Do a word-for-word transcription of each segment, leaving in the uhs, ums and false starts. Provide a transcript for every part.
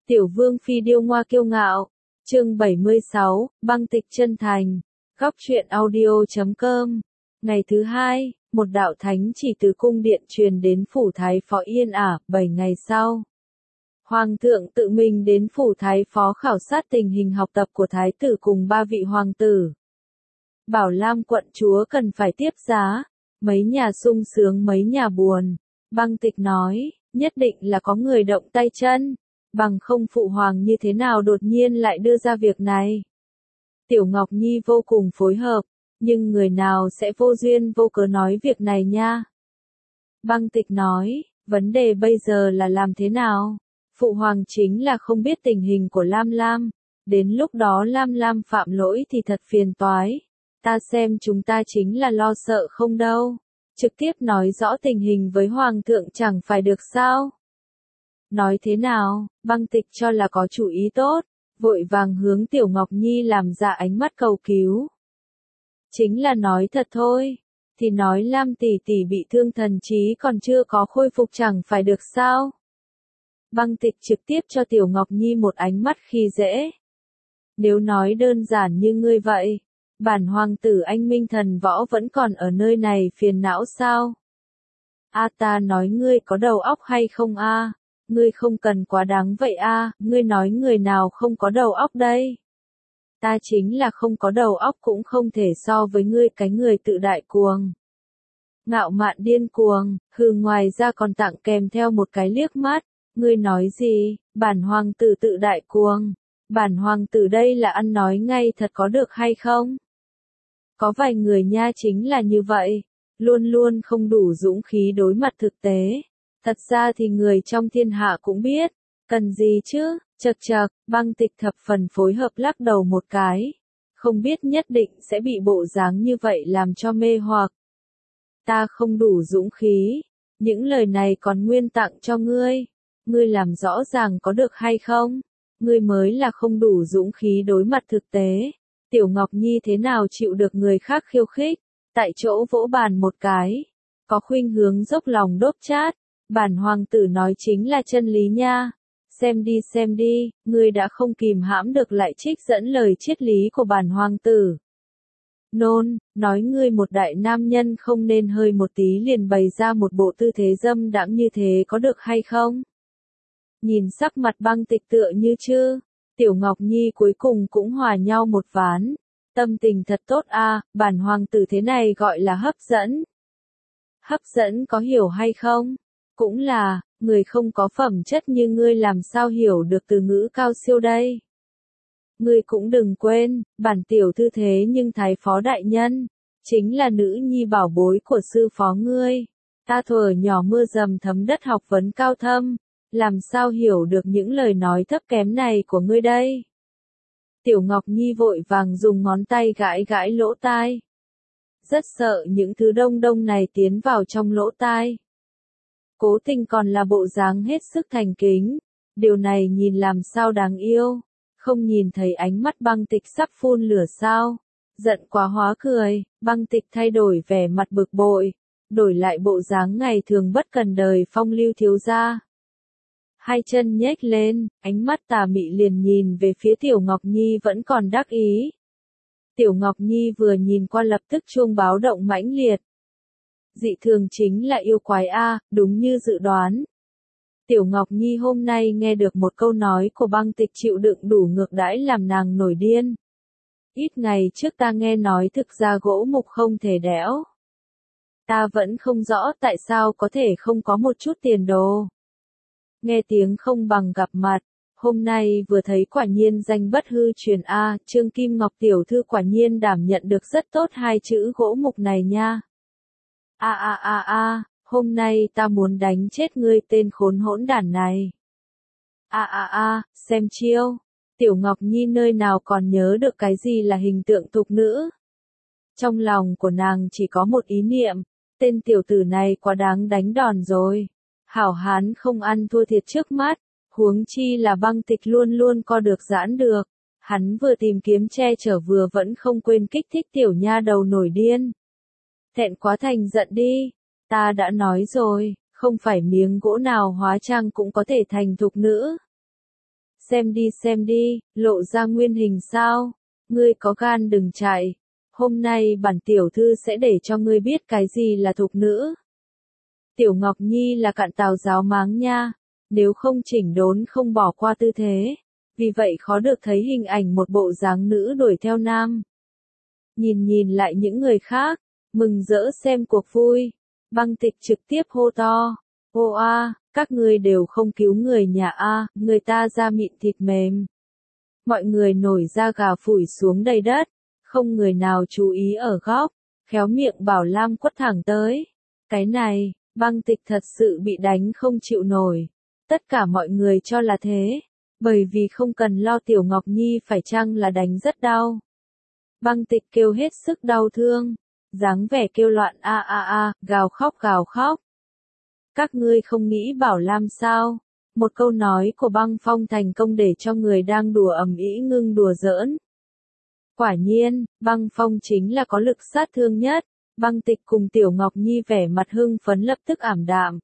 Tiểu vương phi điêu ngoa kiêu ngạo. Chương bảy mươi sáu, băng tịch chân thành. Góc truyện audio chấm com. Ngày thứ hai, một đạo thánh chỉ từ cung điện truyền đến phủ thái phó Yên Ả, bảy ngày sau. Hoàng thượng tự mình đến phủ thái phó khảo sát tình hình học tập của thái tử cùng ba vị hoàng tử. Bảo Lam quận chúa cần phải tiếp giá, mấy nhà sung sướng mấy nhà buồn. Băng tịch nói, nhất định là có người động tay chân, bằng không phụ hoàng như thế nào đột nhiên lại đưa ra việc này. Tiểu Ngọc Nhi vô cùng phối hợp, nhưng người nào sẽ vô duyên vô cớ nói việc này nha. Băng tịch nói, vấn đề bây giờ là làm thế nào? Phụ hoàng chính là không biết tình hình của Lam Lam, đến lúc đó Lam Lam phạm lỗi thì thật phiền toái. Ta xem chúng ta chính là lo sợ không đâu. Trực tiếp nói rõ tình hình với hoàng thượng chẳng phải được sao? Nói thế nào, băng tịch cho là có chủ ý tốt, vội vàng hướng Tiểu Ngọc Nhi làm ra ánh mắt cầu cứu. Chính là nói thật thôi, thì nói Lam tỷ tỷ bị thương thần trí còn chưa có khôi phục chẳng phải được sao? Băng tịch trực tiếp cho Tiểu Ngọc Nhi một ánh mắt khi dễ. Nếu nói đơn giản như ngươi vậy, bản hoàng tử anh minh thần võ vẫn còn ở nơi này phiền não sao? A ta nói ngươi có đầu óc hay không a? Ngươi không cần quá đáng vậy a, ngươi nói người nào không có đầu óc đây? Ta chính là không có đầu óc cũng không thể so với ngươi cái người tự đại cuồng. Ngạo mạn điên cuồng, hừ, ngoài ra còn tặng kèm theo một cái liếc mắt. Ngươi nói gì, bản hoàng tử tự đại cuồng? Bản hoàng tử đây là ăn nói ngay thật có được hay không? Có vài người nha chính là như vậy, luôn luôn không đủ dũng khí đối mặt thực tế. Thật ra thì người trong thiên hạ cũng biết, cần gì chứ, chật chật, băng tịch thập phần phối hợp lắc đầu một cái. Không biết nhất định sẽ bị bộ dáng như vậy làm cho mê hoặc. Ta không đủ dũng khí, những lời này còn nguyên tặng cho ngươi. Ngươi làm rõ ràng có được hay không? Ngươi mới là không đủ dũng khí đối mặt thực tế. Tiểu Ngọc Nhi thế nào chịu được người khác khiêu khích, tại chỗ vỗ bàn một cái. Có khuynh hướng dốc lòng đốt chát. Bản hoàng tử nói chính là chân lý nha. Xem đi xem đi, ngươi đã không kìm hãm được lại trích dẫn lời triết lý của bản hoàng tử. Nôn, nói ngươi một đại nam nhân không nên hơi một tí liền bày ra một bộ tư thế dâm đãng như thế có được hay không? Nhìn sắc mặt băng tịch tựa như chứ, Tiểu Ngọc Nhi cuối cùng cũng hòa nhau một ván. Tâm tình thật tốt a, bản hoàng tử thế này gọi là hấp dẫn. Hấp dẫn có hiểu hay không? Cũng là, người không có phẩm chất như ngươi làm sao hiểu được từ ngữ cao siêu đây. Ngươi cũng đừng quên, bản tiểu thư thế nhưng thái phó đại nhân, chính là nữ nhi bảo bối của sư phó ngươi. Ta thuở nhỏ mưa dầm thấm đất học vấn cao thâm, làm sao hiểu được những lời nói thấp kém này của ngươi đây. Tiểu Ngọc Nhi vội vàng dùng ngón tay gãi gãi lỗ tai. Rất sợ những thứ đông đông này tiến vào trong lỗ tai. Cố Tình còn là bộ dáng hết sức thành kính, điều này nhìn làm sao đáng yêu, không nhìn thấy ánh mắt băng tịch sắp phun lửa sao, giận quá hóa cười, băng tịch thay đổi vẻ mặt bực bội, đổi lại bộ dáng ngày thường bất cần đời phong lưu thiếu gia. Hai chân nhếch lên, ánh mắt tà mị liền nhìn về phía Tiểu Ngọc Nhi vẫn còn đắc ý. Tiểu Ngọc Nhi vừa nhìn qua lập tức chuông báo động mãnh liệt. Dị thường chính là yêu quái a, đúng như dự đoán. Tiểu Ngọc Nhi hôm nay nghe được một câu nói của băng tịch chịu đựng đủ ngược đãi làm nàng nổi điên. Ít ngày trước ta nghe nói thực ra gỗ mục không thể đẽo. Ta vẫn không rõ tại sao có thể không có một chút tiền đồ. Nghe tiếng không bằng gặp mặt, hôm nay vừa thấy quả nhiên danh bất hư truyền a, Trương Kim Ngọc tiểu thư quả nhiên đảm nhận được rất tốt hai chữ gỗ mục này nha. A a a a, hôm nay ta muốn đánh chết ngươi tên khốn hỗn đản này. A a a, xem chiêu. Tiểu Ngọc Nhi nơi nào còn nhớ được cái gì là hình tượng thục nữ. Trong lòng của nàng chỉ có một ý niệm, tên tiểu tử này quá đáng đánh đòn rồi. Hảo hán không ăn thua thiệt trước mắt, huống chi là băng tịch luôn luôn co được giãn được. Hắn vừa tìm kiếm che chở vừa vẫn không quên kích thích tiểu nha đầu nổi điên. Thẹn quá thành giận đi, ta đã nói rồi, không phải miếng gỗ nào hóa trang cũng có thể thành thục nữ. xem đi xem đi, lộ ra nguyên hình sao? Ngươi có gan đừng chạy. Hôm nay bản tiểu thư sẽ để cho ngươi biết cái gì là thục nữ. Tiểu Ngọc Nhi là cạn tào giáo máng nha, nếu không chỉnh đốn không bỏ qua tư thế. Vì vậy khó được thấy hình ảnh một bộ dáng nữ đuổi theo nam. Nhìn nhìn lại những người khác, mừng rỡ xem cuộc vui. Băng Tịch trực tiếp hô to. Ô a, các ngươi đều không cứu người nhà a, người ta da mịn thịt mềm. Mọi người nổi da gà phủi xuống đầy đất, không người nào chú ý ở góc, khéo miệng Bảo Lam quất thẳng tới. Cái này, Băng Tịch thật sự bị đánh không chịu nổi. Tất cả mọi người cho là thế, bởi vì không cần lo Tiểu Ngọc Nhi phải chăng là đánh rất đau. Băng Tịch kêu hết sức đau thương, dáng vẻ kêu loạn a a a, gào khóc gào khóc. Các ngươi không nghĩ Bảo Lam sao? Một câu nói của Băng Phong thành công để cho người đang đùa ầm ĩ ngưng đùa giỡn. Quả nhiên, Băng Phong chính là có lực sát thương nhất. Băng Tịch cùng Tiểu Ngọc Nhi vẻ mặt hưng phấn lập tức ảm đạm.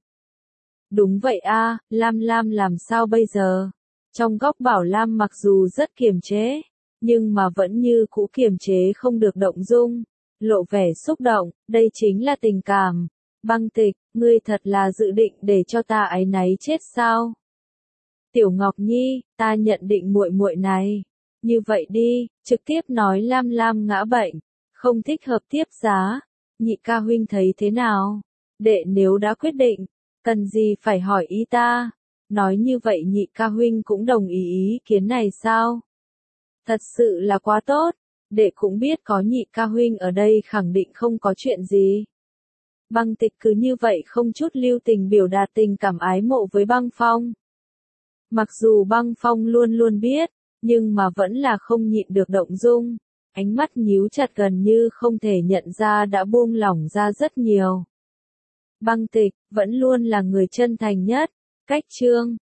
Đúng vậy a, Lam Lam làm sao bây giờ? Trong góc Bảo Lam mặc dù rất kiềm chế, nhưng mà vẫn như cũ kiềm chế không được động dung, lộ vẻ xúc động, đây chính là tình cảm. Băng Tịch, ngươi thật là dự định để cho ta áy náy chết sao? Tiểu Ngọc Nhi, ta nhận định muội muội này. Như vậy đi, trực tiếp nói Lam Lam ngã bệnh, không thích hợp tiếp giá. Nhị ca huynh thấy thế nào? Đệ nếu đã quyết định, cần gì phải hỏi ý ta? Nói như vậy nhị ca huynh cũng đồng ý ý kiến này sao? Thật sự là quá tốt, đệ cũng biết có nhị ca huynh ở đây khẳng định không có chuyện gì. Băng Tịch cứ như vậy không chút lưu tình biểu đạt tình cảm ái mộ với Băng Phong. Mặc dù Băng Phong luôn luôn biết, nhưng mà vẫn là không nhịn được động dung, ánh mắt nhíu chặt gần như không thể nhận ra đã buông lỏng ra rất nhiều. Băng Tịch, vẫn luôn là người chân thành nhất. Cách chương